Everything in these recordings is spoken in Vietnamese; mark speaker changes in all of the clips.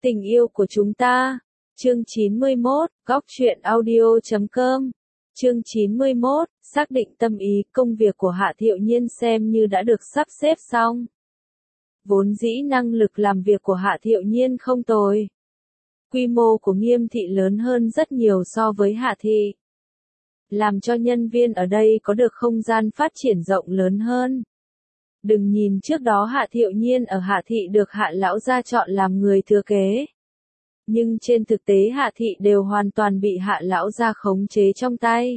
Speaker 1: Tình yêu của chúng ta. Chương 91, góc truyện audio.com. Chương 91, xác định tâm ý, công việc của Hạ Thiệu Nhiên xem như đã được sắp xếp xong. Vốn dĩ năng lực làm việc của Hạ Thiệu Nhiên không tồi. Quy mô của Nghiêm thị lớn hơn rất nhiều so với Hạ thị. Làm cho nhân viên ở đây có được không gian phát triển rộng lớn hơn. Đừng nhìn trước đó Hạ Thiệu Nhiên ở Hạ thị được Hạ lão gia chọn làm người thừa kế. Nhưng trên thực tế Hạ thị đều hoàn toàn bị Hạ lão gia khống chế trong tay.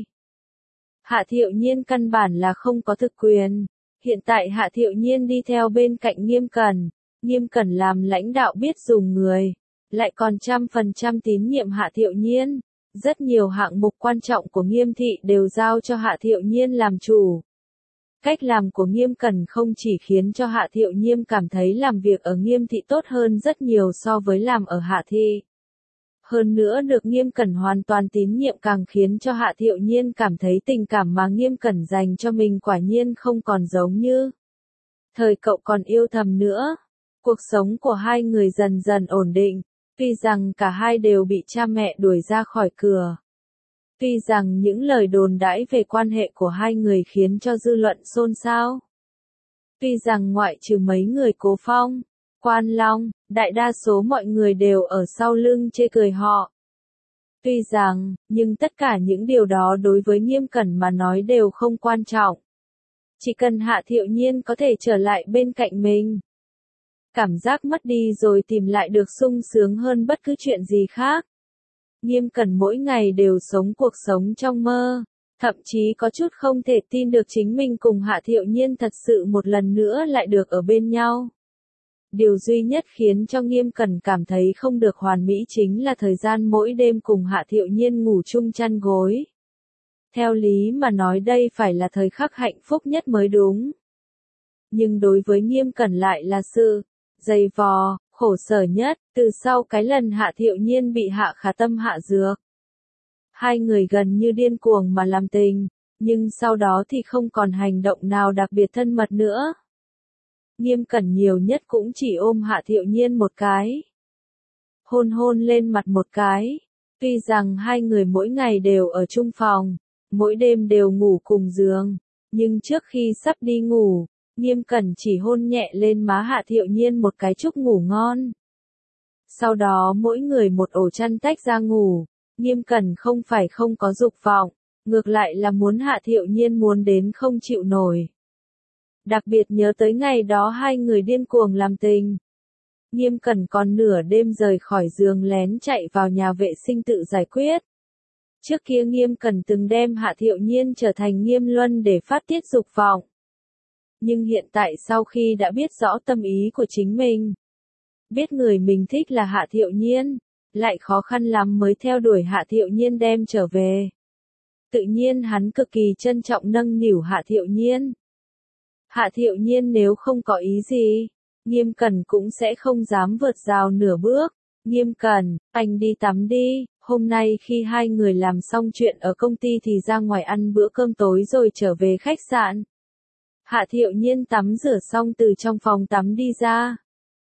Speaker 1: Hạ Thiệu Nhiên căn bản là không có thực quyền. Hiện tại Hạ Thiệu Nhiên đi theo bên cạnh Nghiêm Cẩn làm lãnh đạo biết dùng người, lại còn 100% tín nhiệm Hạ Thiệu Nhiên. Rất nhiều hạng mục quan trọng của Nghiêm thị đều giao cho Hạ Thiệu Nhiên làm chủ. Cách làm của Nghiêm Cẩn không chỉ khiến cho Hạ Thiệu Nhiên cảm thấy làm việc ở Nghiêm thị tốt hơn rất nhiều so với làm ở Hạ thị. Hơn nữa được Nghiêm Cẩn hoàn toàn tín nhiệm càng khiến cho Hạ Thiệu Nhiên cảm thấy tình cảm mà Nghiêm Cẩn dành cho mình quả nhiên không còn giống như thời cậu còn yêu thầm nữa. Cuộc sống của hai người dần dần ổn định, tuy rằng cả hai đều bị cha mẹ đuổi ra khỏi cửa. Tuy rằng những lời đồn đãi về quan hệ của hai người khiến cho dư luận xôn xao. Tuy rằng ngoại trừ mấy người Cố Phong, Quan Long, đại đa số mọi người đều ở sau lưng chê cười họ. Tuy rằng, nhưng tất cả những điều đó đối với Nghiêm Cẩn mà nói đều không quan trọng. Chỉ cần Hạ Thiệu Nhiên có thể trở lại bên cạnh mình. Cảm giác mất đi rồi tìm lại được sung sướng hơn bất cứ chuyện gì khác. Nghiêm Cẩn mỗi ngày đều sống cuộc sống trong mơ, thậm chí có chút không thể tin được chính mình cùng Hạ Thiệu Nhiên thật sự một lần nữa lại được ở bên nhau. Điều duy nhất khiến cho Nghiêm Cẩn cảm thấy không được hoàn mỹ chính là thời gian mỗi đêm cùng Hạ Thiệu Nhiên ngủ chung chăn gối. Theo lý mà nói đây phải là thời khắc hạnh phúc nhất mới đúng. Nhưng đối với Nghiêm Cẩn lại là sự dày vò, khổ sở nhất, từ sau cái lần Hạ Thiệu Nhiên bị Hạ Khả Tâm hạ dược. Hai người gần như điên cuồng mà làm tình, nhưng sau đó thì không còn hành động nào đặc biệt thân mật nữa. Nghiêm Cẩn nhiều nhất cũng chỉ ôm Hạ Thiệu Nhiên một cái. Hôn lên mặt một cái. Tuy rằng hai người mỗi ngày đều ở chung phòng, mỗi đêm đều ngủ cùng giường, nhưng trước khi sắp đi ngủ, Nghiêm Cẩn chỉ hôn nhẹ lên má Hạ Thiệu Nhiên một cái chúc ngủ ngon. Sau đó mỗi người một ổ chăn tách ra ngủ, Nghiêm Cẩn không phải không có dục vọng, ngược lại là muốn Hạ Thiệu Nhiên muốn đến không chịu nổi. Đặc biệt nhớ tới ngày đó hai người điên cuồng làm tình. Nghiêm Cẩn còn nửa đêm rời khỏi giường lén chạy vào nhà vệ sinh tự giải quyết. Trước kia Nghiêm Cẩn từng đem Hạ Thiệu Nhiên trở thành Nghiêm Luân để phát tiết dục vọng. Nhưng hiện tại sau khi đã biết rõ tâm ý của chính mình, biết người mình thích là Hạ Thiệu Nhiên, lại khó khăn lắm mới theo đuổi Hạ Thiệu Nhiên đem trở về. Tự nhiên hắn cực kỳ trân trọng nâng niu Hạ Thiệu Nhiên. Hạ Thiệu Nhiên nếu không có ý gì, Nghiêm Cẩn cũng sẽ không dám vượt rào nửa bước. Nghiêm Cẩn, anh đi tắm đi, hôm nay khi hai người làm xong chuyện ở công ty thì ra ngoài ăn bữa cơm tối rồi trở về khách sạn. Hạ Thiệu Nhiên tắm rửa xong từ trong phòng tắm đi ra.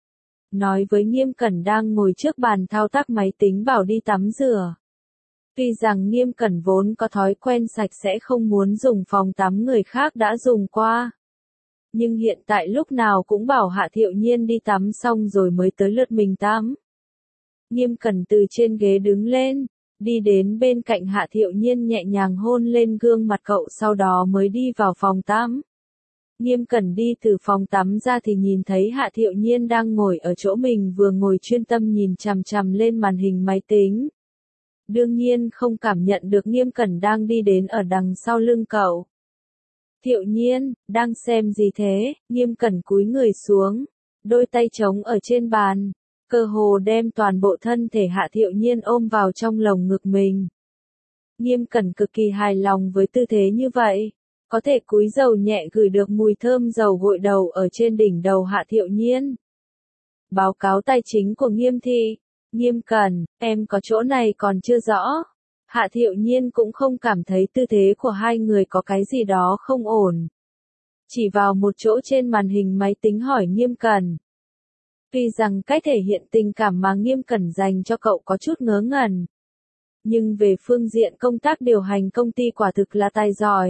Speaker 1: Nói với Nghiêm Cẩn đang ngồi trước bàn thao tác máy tính bảo đi tắm rửa. Tuy rằng Nghiêm Cẩn vốn có thói quen sạch sẽ không muốn dùng phòng tắm người khác đã dùng qua. Nhưng hiện tại lúc nào cũng bảo Hạ Thiệu Nhiên đi tắm xong rồi mới tới lượt mình tắm. Nghiêm Cẩn từ trên ghế đứng lên, đi đến bên cạnh Hạ Thiệu Nhiên nhẹ nhàng hôn lên gương mặt cậu sau đó mới đi vào phòng tắm. Nghiêm Cẩn đi từ phòng tắm ra thì nhìn thấy Hạ Thiệu Nhiên đang ngồi ở chỗ mình vừa ngồi chuyên tâm nhìn chằm chằm lên màn hình máy tính. Đương nhiên không cảm nhận được Nghiêm Cẩn đang đi đến ở đằng sau lưng cậu. Thiệu Nhiên, đang xem gì thế? Nghiêm Cẩn cúi người xuống, đôi tay trống ở trên bàn, cơ hồ đem toàn bộ thân thể Hạ Thiệu Nhiên ôm vào trong lồng ngực mình. Nghiêm Cẩn cực kỳ hài lòng với tư thế như vậy. Có thể cúi đầu nhẹ gửi được mùi thơm dầu gội đầu ở trên đỉnh đầu Hạ Thiệu Nhiên. Báo cáo tài chính của Nghiêm thị. Nghiêm Cẩn, em có chỗ này còn chưa rõ. Hạ Thiệu Nhiên cũng không cảm thấy tư thế của hai người có cái gì đó không ổn. Chỉ vào một chỗ trên màn hình máy tính hỏi Nghiêm Cẩn. Tuy rằng cách thể hiện tình cảm mà Nghiêm Cẩn dành cho cậu có chút ngớ ngẩn. Nhưng về phương diện công tác điều hành công ty quả thực là tài giỏi.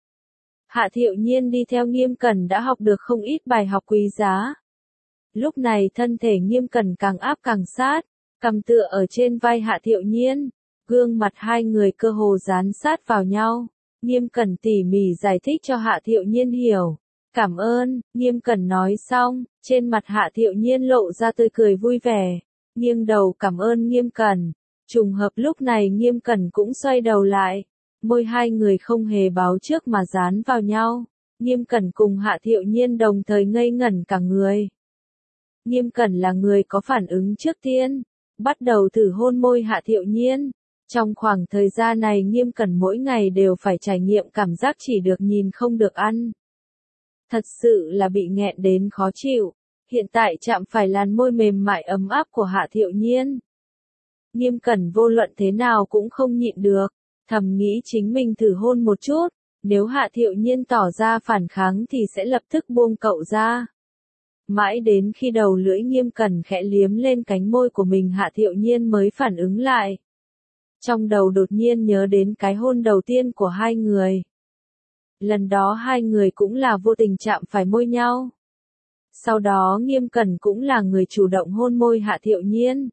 Speaker 1: Hạ Thiệu Nhiên đi theo Nghiêm Cẩn đã học được không ít bài học quý giá. Lúc này thân thể Nghiêm Cẩn càng áp càng sát, cầm tựa ở trên vai Hạ Thiệu Nhiên, gương mặt hai người cơ hồ dán sát vào nhau. Nghiêm Cẩn tỉ mỉ giải thích cho Hạ Thiệu Nhiên hiểu. Cảm ơn, Nghiêm Cẩn nói xong, trên mặt Hạ Thiệu Nhiên lộ ra tươi cười vui vẻ, nghiêng đầu cảm ơn Nghiêm Cẩn. Trùng hợp lúc này Nghiêm Cẩn cũng xoay đầu lại, môi hai người không hề báo trước mà dán vào nhau. Nghiêm Cẩn cùng Hạ Thiệu Nhiên đồng thời ngây ngẩn cả người. Nghiêm Cẩn là người có phản ứng trước tiên, bắt đầu thử hôn môi Hạ Thiệu Nhiên. Trong khoảng thời gian này Nghiêm Cẩn mỗi ngày đều phải trải nghiệm cảm giác chỉ được nhìn không được ăn. Thật sự là bị nghẹn đến khó chịu, hiện tại chạm phải làn môi mềm mại ấm áp của Hạ Thiệu Nhiên. Nghiêm Cẩn vô luận thế nào cũng không nhịn được, thầm nghĩ chính mình thử hôn một chút, nếu Hạ Thiệu Nhiên tỏ ra phản kháng thì sẽ lập tức buông cậu ra. Mãi đến khi đầu lưỡi Nghiêm Cẩn khẽ liếm lên cánh môi của mình Hạ Thiệu Nhiên mới phản ứng lại. Trong đầu đột nhiên nhớ đến cái hôn đầu tiên của hai người. Lần đó hai người cũng là vô tình chạm phải môi nhau. Sau đó Nghiêm Cẩn cũng là người chủ động hôn môi Hạ Thiệu Nhiên.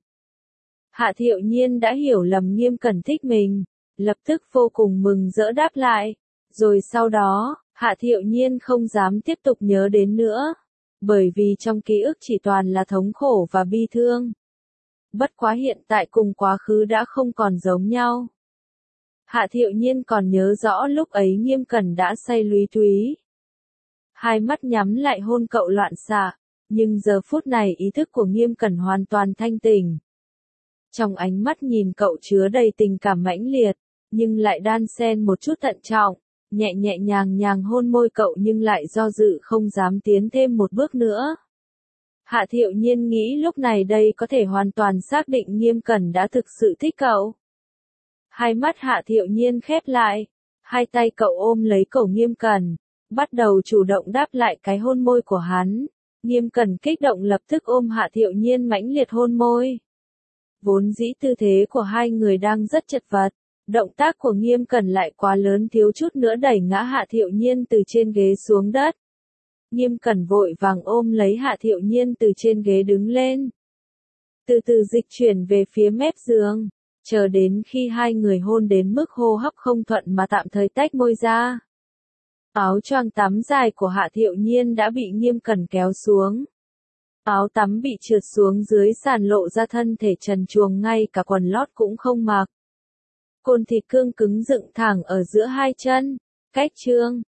Speaker 1: Hạ Thiệu Nhiên đã hiểu lầm Nghiêm Cẩn thích mình, lập tức vô cùng mừng rỡ đáp lại. Rồi sau đó, Hạ Thiệu Nhiên không dám tiếp tục nhớ đến nữa, bởi vì trong ký ức chỉ toàn là thống khổ và bi thương. Bất quá hiện tại cùng quá khứ đã không còn giống nhau. Hạ Thiệu Nhiên còn nhớ rõ lúc ấy Nghiêm Cẩn đã say lúy túy. Hai mắt nhắm lại hôn cậu loạn xạ, nhưng giờ phút này ý thức của Nghiêm Cẩn hoàn toàn thanh tỉnh. Trong ánh mắt nhìn cậu chứa đầy tình cảm mãnh liệt, nhưng lại đan xen một chút thận trọng, nhẹ nhẹ nhàng hôn môi cậu nhưng lại do dự không dám tiến thêm một bước nữa. Hạ Thiệu Nhiên nghĩ lúc này đây có thể hoàn toàn xác định Nghiêm Cẩn đã thực sự thích cậu. Hai mắt Hạ Thiệu Nhiên khép lại, hai tay cậu ôm lấy cổ Nghiêm Cẩn, bắt đầu chủ động đáp lại cái hôn môi của hắn. Nghiêm Cẩn kích động lập tức ôm Hạ Thiệu Nhiên mãnh liệt hôn môi. Vốn dĩ tư thế của hai người đang rất chật vật, động tác của Nghiêm Cẩn lại quá lớn thiếu chút nữa đẩy ngã Hạ Thiệu Nhiên từ trên ghế xuống đất. Nghiêm Cẩn vội vàng ôm lấy Hạ Thiệu Nhiên từ trên ghế đứng lên. Từ từ dịch chuyển về phía mép giường, chờ đến khi hai người hôn đến mức hô hấp không thuận mà tạm thời tách môi ra. Áo choàng tắm dài của Hạ Thiệu Nhiên đã bị Nghiêm Cẩn kéo xuống. Áo tắm bị trượt xuống dưới sàn lộ ra thân thể trần truồng ngay cả quần lót cũng không mặc. Côn thịt cương cứng dựng thẳng ở giữa hai chân, cách chương.